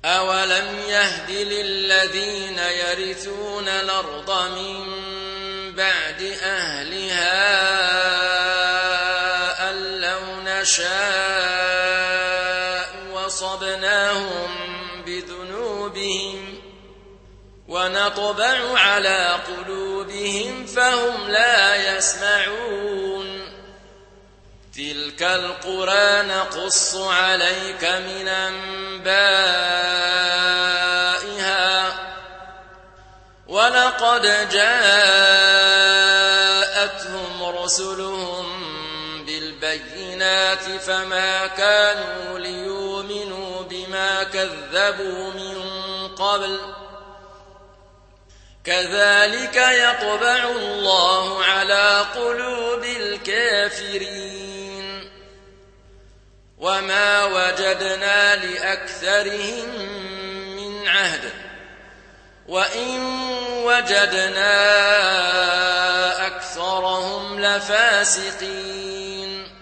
أولم يهد للذين يرثون الأرض من بعد أهلها أن لو نشاء وصبناهم بذنوبهم ونطبع على قلوبهم فهم لا يسمعون تلك القرى نقص عليك من أنبائها ولقد جاءتهم رسلهم بالبينات فما كانوا ليؤمنوا بما كذبوا من قبل كذلك يطبع الله على قلوب الكافرين وما وجدنا لأكثرهم من عهد وإن وجدنا أكثرهم لفاسقين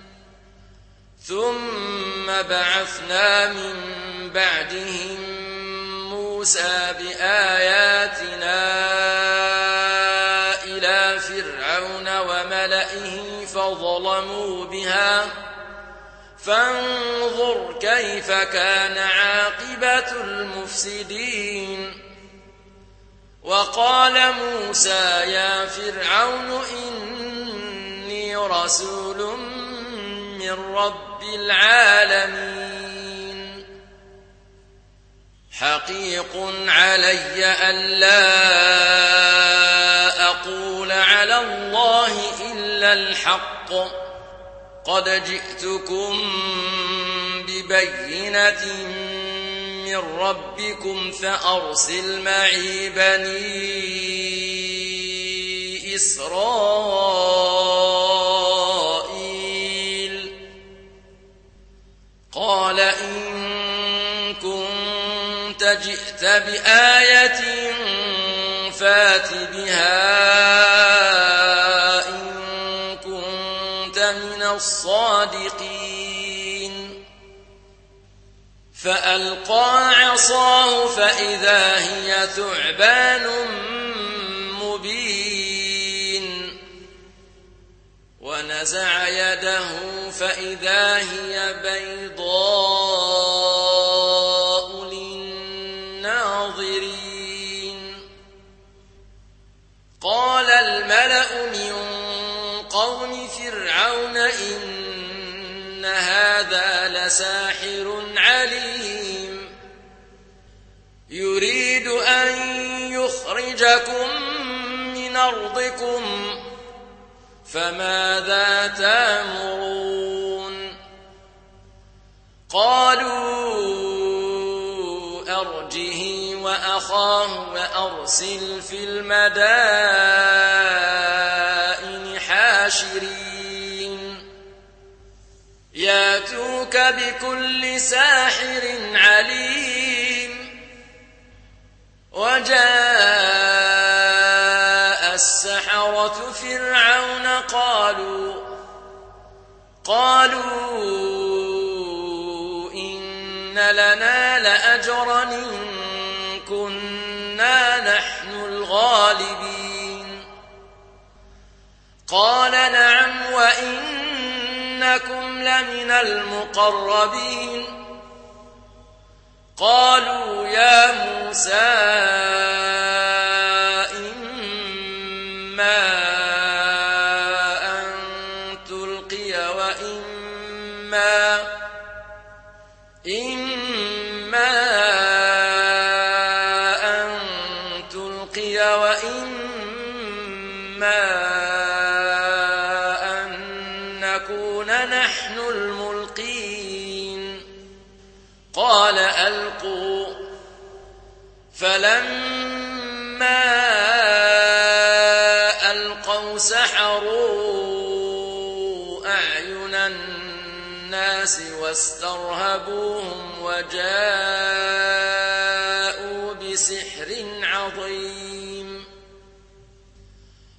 ثم بعثنا من بعدهم موسى بآياتنا إلى فرعون وملئه فظلموا بها فانظر كيف كان عاقبة المفسدين وقال موسى يا فرعون إني رسول من رب العالمين حقيق علي ألا أقول على الله إلا الحق قد جئتكم ببينة من ربكم فأرسل معي بني إسرائيل قال إن كنت جئت بآية فات بها إن كنت من الصادقين فألقى عصاه فإذا هي ثعبان مبين ونزع يده فإذا هي بيضاء للناظرين قال الملأ من قوم فرعون إن هذا لساحر عليم يريد أن يخرجكم من أرضكم فماذا تأمرون قالوا أرجه وأخاه وأرسل في المدائن حاشرين ياتوك بكل ساحر عليم وجاء السحرة فرعون قالوا إن لنا لأجرا إن كنا نحن الغالبين قال نعم وإنكم لمن المقربين قالوا يا موسى إما أن تلقي وإما أن نكون نحن الملقين قال ألقوا فلما ألقوا سحروا أعين الناس واسترهبوهم وجاءوا بسحر عظيم